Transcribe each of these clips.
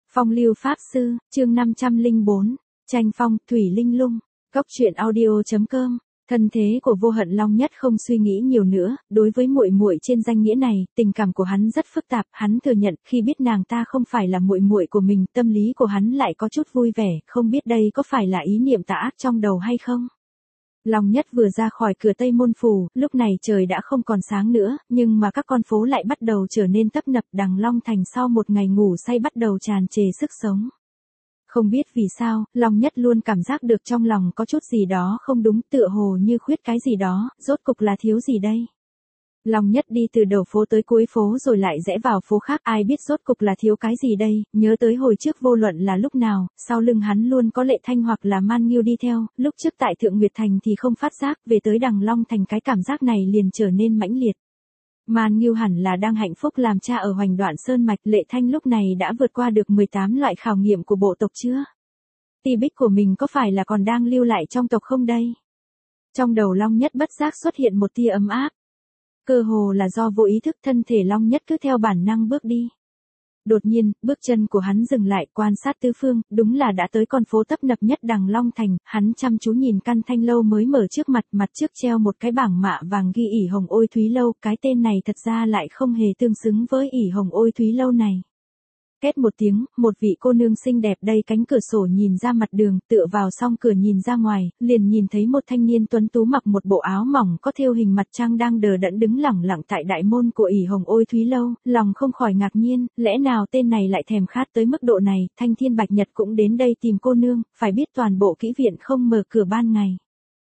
Phong lưu pháp sư, chương 504, tranh phong, thủy linh lung, cốc truyện audio.com. Thân thế của Vô Hận Long Nhất không suy nghĩ nhiều nữa, đối với muội muội trên danh nghĩa này, tình cảm của hắn rất phức tạp, hắn thừa nhận khi biết nàng ta không phải là muội muội của mình, tâm lý của hắn lại có chút vui vẻ, không biết đây có phải là ý niệm tà ác trong đầu hay không. Long Nhất vừa ra khỏi cửa Tây Môn Phủ, lúc này trời đã không còn sáng nữa, nhưng mà các con phố lại bắt đầu trở nên tấp nập. Đằng Long Thành sau một ngày ngủ say bắt đầu tràn trề sức sống. Không biết vì sao, Long Nhất luôn cảm giác được trong lòng có chút gì đó không đúng, tựa hồ như khuyết cái gì đó, rốt cục là thiếu gì đây. Long Nhất đi từ đầu phố tới cuối phố rồi lại rẽ vào phố khác, ai biết rốt cục là thiếu cái gì đây, nhớ tới hồi trước vô luận là lúc nào, sau lưng hắn luôn có Lệ Thanh hoặc là Man Nghiêu đi theo, lúc trước tại Thượng Nguyệt Thành thì không phát giác, về tới Đằng Long Thành cái cảm giác này liền trở nên mãnh liệt. Man Nghiêu hẳn là đang hạnh phúc làm cha ở Hoành Đoạn Sơn Mạch, Lệ Thanh lúc này đã vượt qua được 18 loại khảo nghiệm của bộ tộc chưa? Ti Bích của mình có phải là còn đang lưu lại trong tộc không đây? Trong đầu Long Nhất bất giác xuất hiện một tia ấm áp. Cơ hồ là do vô ý thức, thân thể Long Nhất cứ theo bản năng bước đi. Đột nhiên, bước chân của hắn dừng lại, quan sát tứ phương, đúng là đã tới con phố tấp nập nhất Đằng Long Thành, hắn chăm chú nhìn căn thanh lâu mới mở trước mặt, mặt trước treo một cái bảng mạ vàng ghi ỷ Hồng Ôi Thúy Lâu, cái tên này thật ra lại không hề tương xứng với ỷ Hồng Ôi Thúy Lâu này. Két một tiếng, một vị cô nương xinh đẹp đây cánh cửa sổ nhìn ra mặt đường, tựa vào song cửa nhìn ra ngoài, liền nhìn thấy một thanh niên tuấn tú mặc một bộ áo mỏng có thêu hình mặt trăng đang đờ đẫn đứng lẳng lặng tại đại môn của ỷ Hồng Ôi Thúy Lâu, lòng không khỏi ngạc nhiên, lẽ nào tên này lại thèm khát tới mức độ này, Thanh Thiên Bạch Nhật cũng đến đây tìm cô nương, phải biết toàn bộ kỹ viện không mở cửa ban ngày.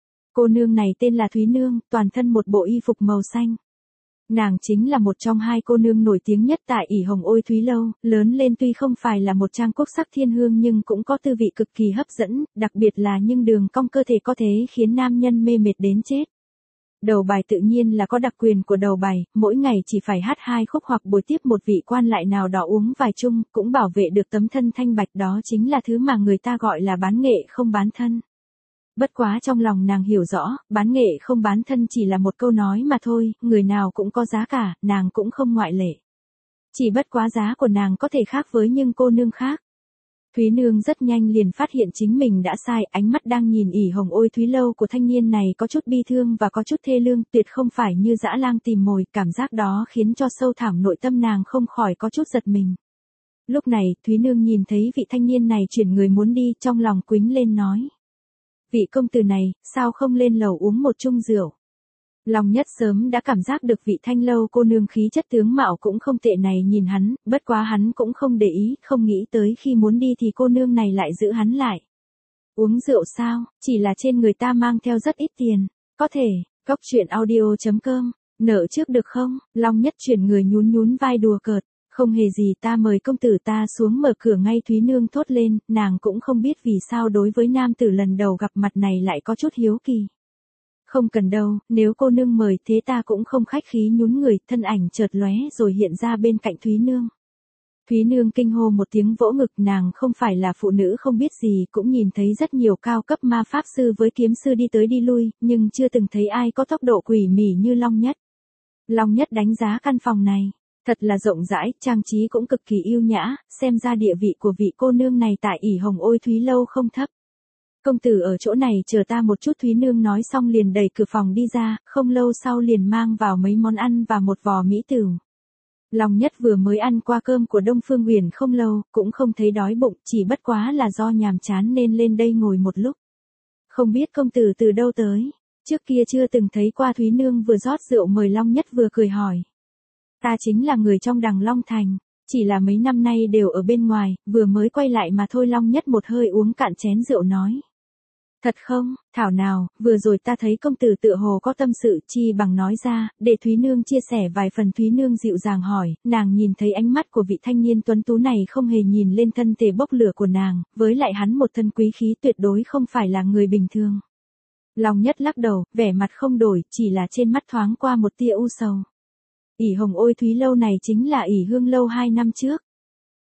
Cô nương này tên là Thúy Nương, toàn thân một bộ y phục màu xanh. Nàng chính là một trong hai cô nương nổi tiếng nhất tại ỷ Hồng Ôi Thúy Lâu, lớn lên tuy không phải là một trang quốc sắc thiên hương nhưng cũng có tư vị cực kỳ hấp dẫn, đặc biệt là những đường cong cơ thể có thể khiến nam nhân mê mệt đến chết. Đầu bài tự nhiên là có đặc quyền của đầu bài, mỗi ngày chỉ phải hát 2 khúc hoặc buổi tiếp một vị quan lại nào đó uống vài chung, cũng bảo vệ được tấm thân thanh bạch, đó chính là thứ mà người ta gọi là bán nghệ không bán thân. Bất quá trong lòng nàng hiểu rõ, bán nghệ không bán thân chỉ là một câu nói mà thôi, người nào cũng có giá cả, nàng cũng không ngoại lệ. Chỉ bất quá giá của nàng có thể khác với những cô nương khác. Thúy Nương rất nhanh liền phát hiện chính mình đã sai, ánh mắt đang nhìn ỷ Hồng Ôi Thúy Lâu của thanh niên này có chút bi thương và có chút thê lương, tuyệt không phải như dã lang tìm mồi, cảm giác đó khiến cho sâu thẳm nội tâm nàng không khỏi có chút giật mình. Lúc này, Thúy Nương nhìn thấy vị thanh niên này chuyển người muốn đi, trong lòng quýnh lên nói. Vị công tử này, sao không lên lầu uống một chung rượu? Long Nhất sớm đã cảm giác được vị thanh lâu cô nương khí chất tướng mạo cũng không tệ này nhìn hắn, bất quá hắn cũng không để ý, không nghĩ tới khi muốn đi thì cô nương này lại giữ hắn lại. Uống rượu sao, chỉ là trên người ta mang theo rất ít tiền, có thể, cốc truyện audio.com, nợ trước được không? Long Nhất chuyển người nhún nhún vai đùa cợt. Không hề gì, ta mời công tử ta xuống mở cửa ngay. Thúy Nương thốt lên, nàng cũng không biết vì sao đối với nam tử lần đầu gặp mặt này lại có chút hiếu kỳ. Không cần đâu, nếu cô nương mời thế ta cũng không khách khí, nhún người, thân ảnh chợt lóe rồi hiện ra bên cạnh Thúy Nương. Thúy Nương kinh hô một tiếng vỗ ngực, nàng không phải là phụ nữ không biết gì, cũng nhìn thấy rất nhiều cao cấp ma pháp sư với kiếm sư đi tới đi lui, nhưng chưa từng thấy ai có tốc độ quỷ mỉ như Long Nhất. Long Nhất đánh giá căn phòng này. Thật là rộng rãi, trang trí cũng cực kỳ yêu nhã, xem ra địa vị của vị cô nương này tại ỷ Hồng Ôi Thúy Lâu không thấp. Công tử ở chỗ này chờ ta một chút. Thúy Nương nói xong liền đẩy cửa phòng đi ra, không lâu sau liền mang vào mấy món ăn và một vò mỹ tửu. Long Nhất vừa mới ăn qua cơm của Đông Phương Uyển không lâu, cũng không thấy đói bụng, chỉ bất quá là do nhàm chán nên lên đây ngồi một lúc. Không biết công tử từ đâu tới, trước kia chưa từng thấy qua. Thúy Nương vừa rót rượu mời Long Nhất vừa cười hỏi. Ta chính là người trong Đằng Long Thành, chỉ là mấy năm nay đều ở bên ngoài, vừa mới quay lại mà thôi. Long Nhất một hơi uống cạn chén rượu nói. Thật không, thảo nào, vừa rồi ta thấy công tử tựa hồ có tâm sự, chi bằng nói ra, để Thúy Nương chia sẻ vài phần. Thúy Nương dịu dàng hỏi, nàng nhìn thấy ánh mắt của vị thanh niên tuấn tú này không hề nhìn lên thân thể bốc lửa của nàng, với lại hắn một thân quý khí tuyệt đối không phải là người bình thường. Long Nhất lắc đầu, vẻ mặt không đổi, chỉ là trên mắt thoáng qua một tia u sầu. ỷ Hồng Ôi Thúy Lâu này chính là ỷ Hương Lâu 2 năm trước.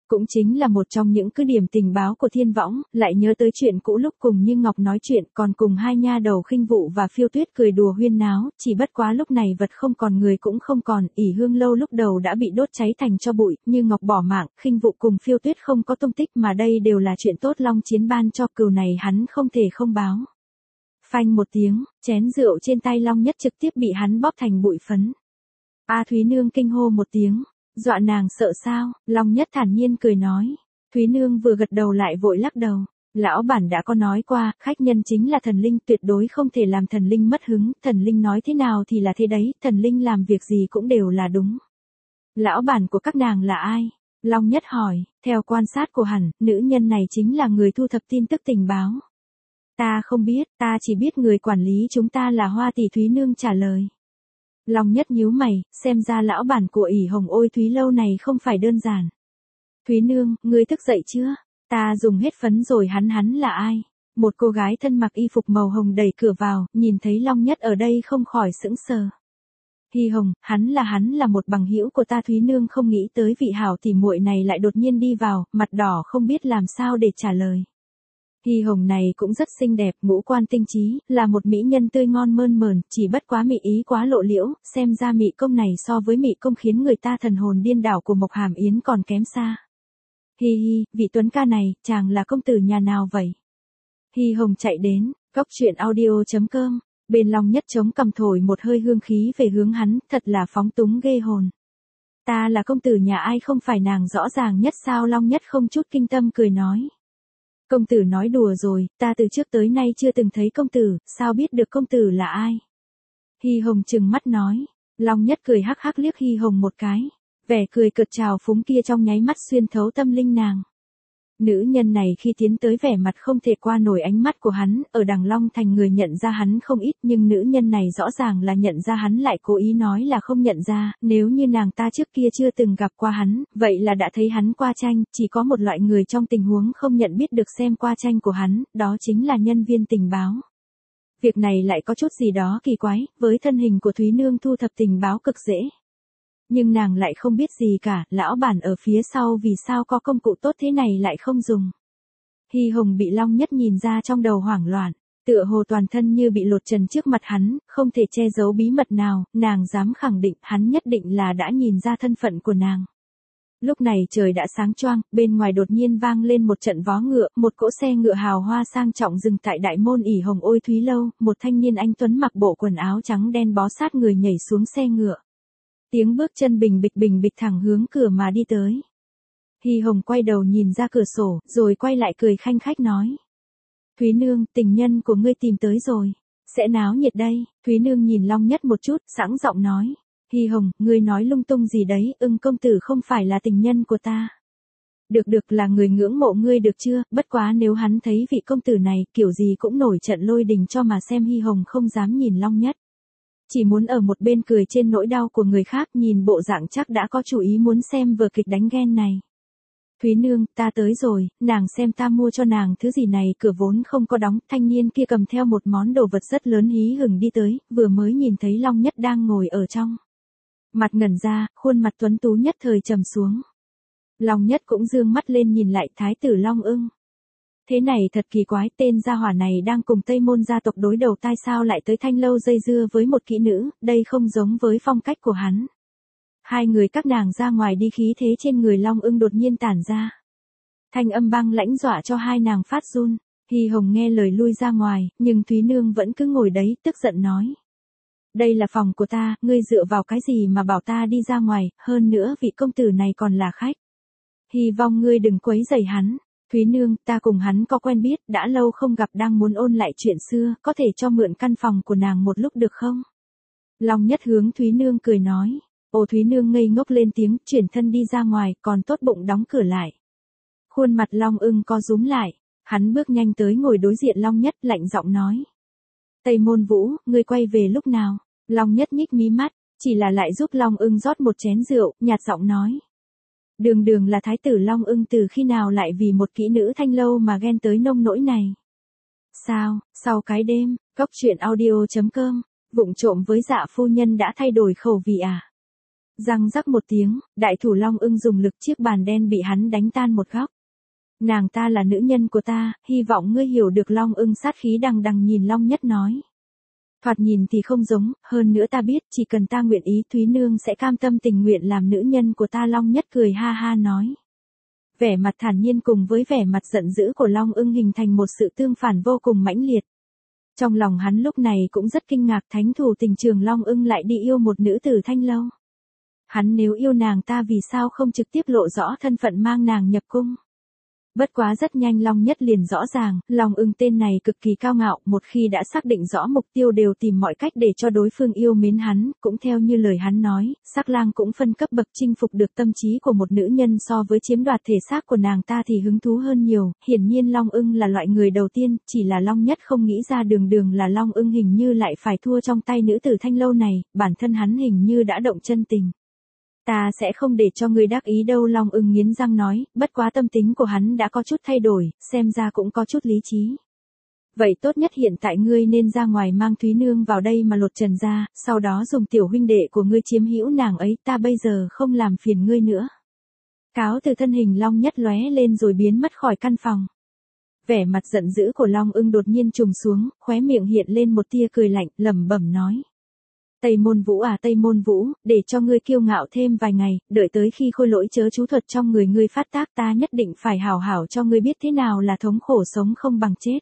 Cũng chính là một trong những cứ điểm tình báo của Thiên Võng, lại nhớ tới chuyện cũ lúc cùng Như Ngọc nói chuyện, còn cùng hai nha đầu Khinh Vụ và Phiêu Tuyết cười đùa huyên náo, chỉ bất quá lúc này vật không còn người cũng không còn, ỷ Hương Lâu lúc đầu đã bị đốt cháy thành tro bụi, Như Ngọc bỏ mạng, Khinh Vụ cùng Phiêu Tuyết không có tung tích mà đây đều là chuyện tốt Long Chiến ban cho, cừu này hắn không thể không báo. Phanh một tiếng, chén rượu trên tay Long Nhất trực tiếp bị hắn bóp thành bụi phấn. A Thúy Nương kinh hô một tiếng. Dọa nàng sợ sao? Long Nhất thản nhiên cười nói. Thúy Nương vừa gật đầu lại vội lắc đầu. Lão bản đã có nói qua, khách nhân chính là thần linh, tuyệt đối không thể làm thần linh mất hứng, thần linh nói thế nào thì là thế đấy, thần linh làm việc gì cũng đều là đúng. Lão bản của các nàng là ai? Long Nhất hỏi, theo quan sát của hẳn, nữ nhân này chính là người thu thập tin tức tình báo. Ta không biết, ta chỉ biết người quản lý chúng ta là Hoa Tỷ. Thúy Nương trả lời. Long Nhất nhíu mày, xem ra lão bản của ỷ Hồng Ôi Thúy Lâu này không phải đơn giản. Thúy Nương, ngươi thức dậy chưa? Ta dùng hết phấn rồi. Hắn là ai? Một cô gái thân mặc y phục màu hồng đẩy cửa vào, nhìn thấy Long Nhất ở đây không khỏi sững sờ. Hy Hồng, hắn là một bằng hữu của ta. Thúy Nương không nghĩ tới vị hảo tỉ muội này lại đột nhiên đi vào, mặt đỏ không biết làm sao để trả lời. Hy Hồng này cũng rất xinh đẹp, ngũ quan tinh trí, là một mỹ nhân tươi ngon mơn mởn, chỉ bất quá mị ý quá lộ liễu, xem ra mị công này so với mị công khiến người ta thần hồn điên đảo của Mộc Hàm Yến còn kém xa. Hi hi, vị Tuấn ca này, chàng là công tử nhà nào vậy? Hy Hồng chạy đến, góc truyện audio.com, bên Long Nhất chống cằm thổi một hơi hương khí về hướng hắn, thật là phóng túng ghê hồn. Ta là công tử nhà ai không phải nàng rõ ràng nhất sao? Long Nhất không chút kinh tâm cười nói. Công tử nói đùa rồi, ta từ trước tới nay chưa từng thấy công tử, sao biết được công tử là ai? Hy Hồng trừng mắt nói. Long Nhất cười hắc hắc liếc Hy Hồng một cái. Vẻ cười cợt trào phúng kia trong nháy mắt xuyên thấu tâm linh nàng. Nữ nhân này khi tiến tới vẻ mặt không thể qua nổi ánh mắt của hắn, ở Đằng Long Thành người nhận ra hắn không ít nhưng nữ nhân này rõ ràng là nhận ra hắn lại cố ý nói là không nhận ra, nếu như nàng ta trước kia chưa từng gặp qua hắn, vậy là đã thấy hắn qua tranh, chỉ có một loại người trong tình huống không nhận biết được xem qua tranh của hắn, đó chính là nhân viên tình báo. Việc này lại có chút gì đó kỳ quái, với thân hình của Thúy Nương thu thập tình báo cực dễ. Nhưng nàng lại không biết gì cả, lão bản ở phía sau vì sao có công cụ tốt thế này lại không dùng. Hy Hồng bị Long Nhất nhìn ra trong đầu hoảng loạn, tựa hồ toàn thân như bị lột trần trước mặt hắn, không thể che giấu bí mật nào, nàng dám khẳng định hắn nhất định là đã nhìn ra thân phận của nàng. Lúc này trời đã sáng choang, bên ngoài đột nhiên vang lên một trận vó ngựa, một cỗ xe ngựa hào hoa sang trọng dừng tại đại môn ỷ Hồng Ôi Thúy Lâu, một thanh niên anh tuấn mặc bộ quần áo trắng đen bó sát người nhảy xuống xe ngựa. Tiếng bước chân bình bịch thẳng hướng cửa mà đi tới. Hy Hồng quay đầu nhìn ra cửa sổ, rồi quay lại cười khanh khách nói. Thúy Nương, tình nhân của ngươi tìm tới rồi. Sẽ náo nhiệt đây. Thúy Nương nhìn Long Nhất một chút, sẵn giọng nói. Hy Hồng, ngươi nói lung tung gì đấy, Ưng công tử không phải là tình nhân của ta. Được là người ngưỡng mộ ngươi được chưa, bất quá nếu hắn thấy vị công tử này, kiểu gì cũng nổi trận lôi đình cho mà xem. Hy Hồng không dám nhìn Long Nhất. Chỉ muốn ở một bên cười trên nỗi đau của người khác, nhìn bộ dạng chắc đã có chủ ý muốn xem vở kịch đánh ghen này. Thúy Nương, ta tới rồi, nàng xem ta mua cho nàng thứ gì này, cửa vốn không có đóng, thanh niên kia cầm theo một món đồ vật rất lớn hí hửng đi tới, vừa mới nhìn thấy Long Nhất đang ngồi ở trong. Mặt ngẩn ra, khuôn mặt tuấn tú nhất thời trầm xuống. Long Nhất cũng dương mắt lên nhìn lại thái tử Long Ưng. Thế này thật kỳ quái, tên gia hỏa này đang cùng Tây Môn gia tộc đối đầu tai sao lại tới Thanh Lâu dây dưa với một kỹ nữ, đây không giống với phong cách của hắn. Hai người các nàng ra ngoài đi, khí thế trên người Long Ưng đột nhiên tản ra. Thanh âm băng lãnh dọa cho hai nàng phát run. Hy Hồng nghe lời lui ra ngoài, nhưng Thúy Nương vẫn cứ ngồi đấy, tức giận nói. Đây là phòng của ta, ngươi dựa vào cái gì mà bảo ta đi ra ngoài, hơn nữa vị công tử này còn là khách. Hy vọng ngươi đừng quấy rầy hắn. Thúy Nương, ta cùng hắn có quen biết, đã lâu không gặp, đang muốn ôn lại chuyện xưa, có thể cho mượn căn phòng của nàng một lúc được không? Long Nhất hướng Thúy Nương cười nói. Ồ, Thúy Nương ngây ngốc lên tiếng, chuyển thân đi ra ngoài, còn tốt bụng đóng cửa lại. Khuôn mặt Long Ưng co rúm lại, hắn bước nhanh tới ngồi đối diện Long Nhất, lạnh giọng nói. Tây Môn Vũ, ngươi quay về lúc nào? Long Nhất nhích mí mắt, chỉ là lại giúp Long Ưng rót một chén rượu, nhạt giọng nói. Đường là thái tử Long Ưng từ khi nào lại vì một kỹ nữ Thanh Lâu mà ghen tới nông nỗi này? Sao, sau cái đêm, góc truyện audio.com, vụng trộm với Dạ phu nhân đã thay đổi khẩu vị à? Răng rắc một tiếng, đại thủ Long Ưng dùng lực chiếc bàn đen bị hắn đánh tan một góc. Nàng ta là nữ nhân của ta, hy vọng ngươi hiểu được. Long Ưng sát khí đằng đằng nhìn Long Nhất nói. Thoạt nhìn thì không giống, hơn nữa ta biết chỉ cần ta nguyện ý Thúy Nương sẽ cam tâm tình nguyện làm nữ nhân của ta. Long Nhất cười ha ha nói. Vẻ mặt thản nhiên cùng với vẻ mặt giận dữ của Long Ưng hình thành một sự tương phản vô cùng mãnh liệt. Trong lòng hắn lúc này cũng rất kinh ngạc, thánh thủ tình trường Long Ưng lại đi yêu một nữ tử Thanh Lâu. Hắn nếu yêu nàng ta vì sao không trực tiếp lộ rõ thân phận mang nàng nhập cung. Bất quá rất nhanh Long Nhất liền rõ ràng, Long Ưng tên này cực kỳ cao ngạo, một khi đã xác định rõ mục tiêu đều tìm mọi cách để cho đối phương yêu mến hắn, cũng theo như lời hắn nói, Sắc Lang cũng phân cấp bậc chinh phục được tâm trí của một nữ nhân so với chiếm đoạt thể xác của nàng ta thì hứng thú hơn nhiều. Hiển nhiên Long Ưng là loại người đầu tiên, chỉ là Long Nhất không nghĩ ra đường là Long Ưng hình như lại phải thua trong tay nữ tử Thanh Lâu này, bản thân hắn hình như đã động chân tình. Ta sẽ không để cho ngươi đắc ý đâu. Long Ưng nghiến răng nói, bất quá tâm tính của hắn đã có chút thay đổi, xem ra cũng có chút lý trí. Vậy tốt nhất hiện tại ngươi nên ra ngoài mang Thúy Nương vào đây mà lột trần ra, sau đó dùng tiểu huynh đệ của ngươi chiếm hữu nàng ấy, ta bây giờ không làm phiền ngươi nữa. Cáo từ thân hình Long Nhất lóe lên rồi biến mất khỏi căn phòng. Vẻ mặt giận dữ của Long Ưng đột nhiên trùng xuống, khóe miệng hiện lên một tia cười lạnh, lẩm bẩm nói. Tây Môn Vũ à Tây Môn Vũ, để cho ngươi kiêu ngạo thêm vài ngày, đợi tới khi khôi lỗi chớ chú thuật trong người ngươi phát tác ta nhất định phải hảo hảo cho ngươi biết thế nào là thống khổ sống không bằng chết.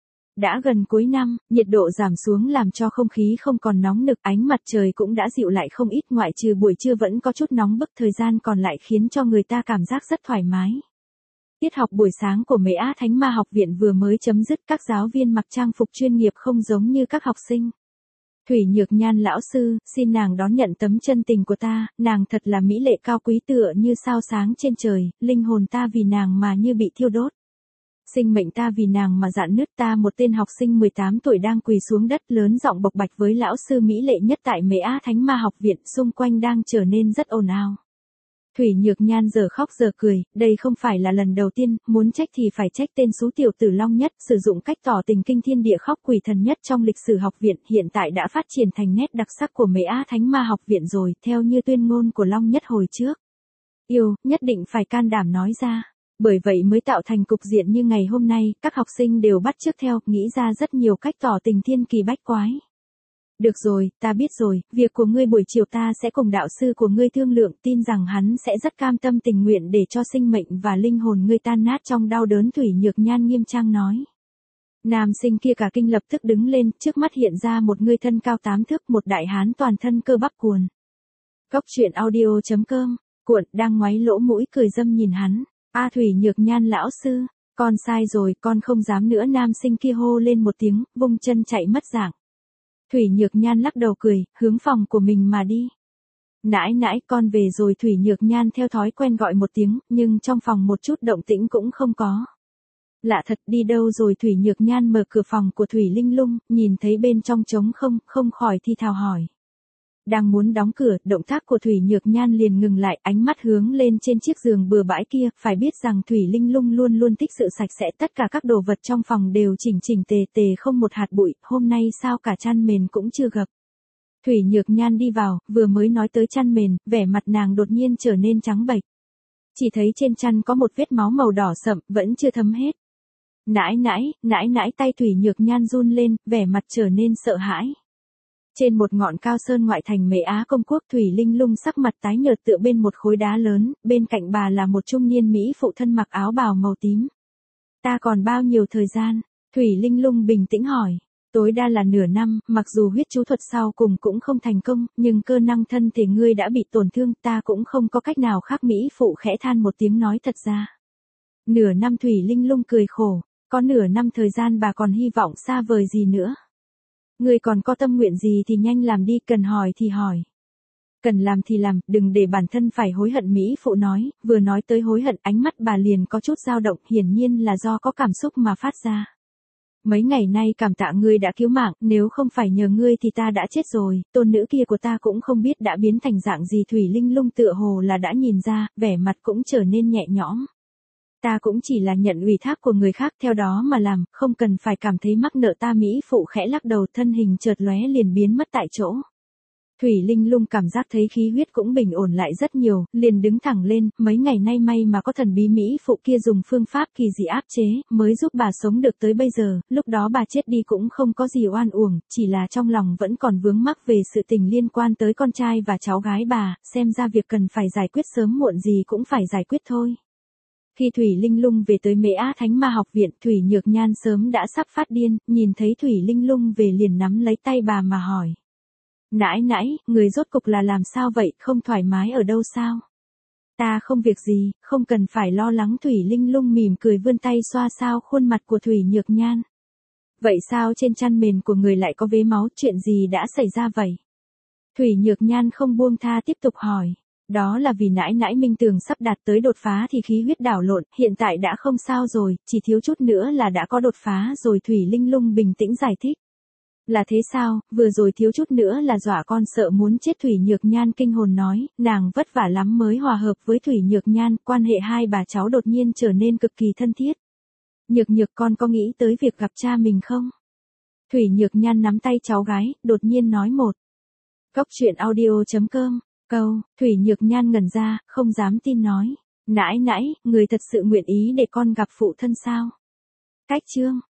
Đã gần cuối năm, nhiệt độ giảm xuống làm cho không khí không còn nóng nực, ánh mặt trời cũng đã dịu lại không ít, ngoại trừ buổi trưa vẫn có chút nóng bức, thời gian còn lại khiến cho người ta cảm giác rất thoải mái. Tiết học buổi sáng của Mễ Á Thánh Ma học viện vừa mới chấm dứt, các giáo viên mặc trang phục chuyên nghiệp không giống như các học sinh. Thủy Nhược Nhan lão sư, xin nàng đón nhận tấm chân tình của ta, nàng thật là mỹ lệ cao quý tựa như sao sáng trên trời, linh hồn ta vì nàng mà như bị thiêu đốt. Sinh mệnh ta vì nàng mà rạn nứt. Ta một tên học sinh 18 tuổi đang quỳ xuống đất lớn giọng bộc bạch với lão sư mỹ lệ nhất tại Mễ Á Thánh Ma học viện, xung quanh đang trở nên rất ồn ào. Thủy Nhược Nhan giờ khóc giờ cười, đây không phải là lần đầu tiên, muốn trách thì phải trách tên xú tiểu tử Long Nhất, sử dụng cách tỏ tình kinh thiên địa khóc quỷ thần nhất trong lịch sử học viện, hiện tại đã phát triển thành nét đặc sắc của Mễ Á Thánh Ma học viện rồi, theo như tuyên ngôn của Long Nhất hồi trước. Yêu, nhất định phải can đảm nói ra. Bởi vậy mới tạo thành cục diện như ngày hôm nay, các học sinh đều bắt chước theo, nghĩ ra rất nhiều cách tỏ tình thiên kỳ bách quái. Được rồi, ta biết rồi, việc của ngươi buổi chiều ta sẽ cùng đạo sư của ngươi thương lượng, tin rằng hắn sẽ rất cam tâm tình nguyện để cho sinh mệnh và linh hồn ngươi tan nát trong đau đớn. Thủy Nhược Nhan nghiêm trang nói. Nam sinh kia cả kinh lập tức đứng lên, trước mắt hiện ra một người thân cao 8 thước, một đại hán toàn thân cơ bắp cuồn. Cốc truyện audio.com, cuộn, đang ngoáy lỗ mũi cười dâm nhìn hắn. A Thủy Nhược Nhan lão sư, con sai rồi, con không dám nữa. Nam sinh kia hô lên một tiếng, vung chân chạy mất dạng. Thủy Nhược Nhan lắc đầu cười, hướng phòng của mình mà đi. Nãi nãi, con về rồi. Thủy Nhược Nhan theo thói quen gọi một tiếng, nhưng trong phòng một chút động tĩnh cũng không có. Lạ thật, đi đâu rồi? Thủy Nhược Nhan mở cửa phòng của Thủy Linh Lung, nhìn thấy bên trong trống không khỏi thi thào hỏi. Đang muốn đóng cửa, động tác của Thủy Nhược Nhan liền ngừng lại, ánh mắt hướng lên trên chiếc giường bừa bãi kia, phải biết rằng Thủy Linh Lung luôn luôn thích sự sạch sẽ, tất cả các đồ vật trong phòng đều chỉnh tề không một hạt bụi, hôm nay sao cả chăn mền cũng chưa gập. Thủy Nhược Nhan đi vào, vừa mới nói tới chăn mền, vẻ mặt nàng đột nhiên trở nên trắng bệch. Chỉ thấy trên chăn có một vết máu màu đỏ sậm, vẫn chưa thấm hết. Nãi nãi, tay Thủy Nhược Nhan run lên, vẻ mặt trở nên sợ hãi. Trên một ngọn cao sơn ngoại thành Mễ Á Công Quốc, Thủy Linh Lung sắc mặt tái nhợt tựa bên một khối đá lớn, bên cạnh bà là một trung niên mỹ phụ thân mặc áo bào màu tím. Ta còn bao nhiêu thời gian? Thủy Linh Lung bình tĩnh hỏi. Tối đa là nửa năm, mặc dù huyết chú thuật sau cùng cũng không thành công, nhưng cơ năng thân thể ngươi đã bị tổn thương, ta cũng không có cách nào khác. Mỹ phụ khẽ than một tiếng nói thật ra. Nửa năm? Thủy Linh Lung cười khổ, có nửa năm thời gian bà còn hy vọng xa vời gì nữa? Ngươi còn có tâm nguyện gì thì nhanh làm đi, cần hỏi thì hỏi. Cần làm thì làm, đừng để bản thân phải hối hận. Mỹ phụ nói, vừa nói tới hối hận, ánh mắt bà liền có chút dao động, hiển nhiên là do có cảm xúc mà phát ra. Mấy ngày nay cảm tạ ngươi đã cứu mạng, nếu không phải nhờ ngươi thì ta đã chết rồi, tôn nữ kia của ta cũng không biết đã biến thành dạng gì. Thủy Linh Lung tựa hồ là đã nhìn ra, vẻ mặt cũng trở nên nhẹ nhõm. Ta cũng chỉ là nhận ủy thác của người khác theo đó mà làm, không cần phải cảm thấy mắc nợ ta. Mỹ phụ khẽ lắc đầu, thân hình chợt lóe liền biến mất tại chỗ. Thủy Linh Lung cảm giác thấy khí huyết cũng bình ổn lại rất nhiều, liền đứng thẳng lên, mấy ngày nay may mà có thần bí Mỹ phụ kia dùng phương pháp kỳ dị áp chế, mới giúp bà sống được tới bây giờ, lúc đó bà chết đi cũng không có gì oan uổng, chỉ là trong lòng vẫn còn vướng mắc về sự tình liên quan tới con trai và cháu gái bà, xem ra việc cần phải giải quyết sớm muộn gì cũng phải giải quyết thôi. Khi Thủy Linh Lung về tới Mễ Á Thánh Ma học viện, Thủy Nhược Nhan sớm đã sắp phát điên, nhìn thấy Thủy Linh Lung về liền nắm lấy tay bà mà hỏi. Nãi nãi, người rốt cục là làm sao vậy, không thoải mái ở đâu sao? Ta không việc gì, không cần phải lo lắng. Thủy Linh Lung mỉm cười vươn tay xoa xoa khuôn mặt của Thủy Nhược Nhan. Vậy sao trên chăn mền của người lại có vết máu, chuyện gì đã xảy ra vậy? Thủy Nhược Nhan không buông tha tiếp tục hỏi. Đó là vì nãi nãi Minh Tường sắp đạt tới đột phá thì khí huyết đảo lộn, hiện tại đã không sao rồi, chỉ thiếu chút nữa là đã có đột phá rồi. Thủy Linh Lung bình tĩnh giải thích. Là thế sao, vừa rồi thiếu chút nữa là dọa con sợ muốn chết. Thủy Nhược Nhan kinh hồn nói, nàng vất vả lắm mới hòa hợp với Thủy Nhược Nhan, quan hệ hai bà cháu đột nhiên trở nên cực kỳ thân thiết. Nhược Nhược con có nghĩ tới việc gặp cha mình không? Thủy Nhược Nhan nắm tay cháu gái, đột nhiên nói một. Góc truyện audio.com, câu, Thủy Nhược Nhan ngẩn ra, không dám tin nói. Nãi nãi, người thật sự nguyện ý để con gặp phụ thân sao? Cách chương.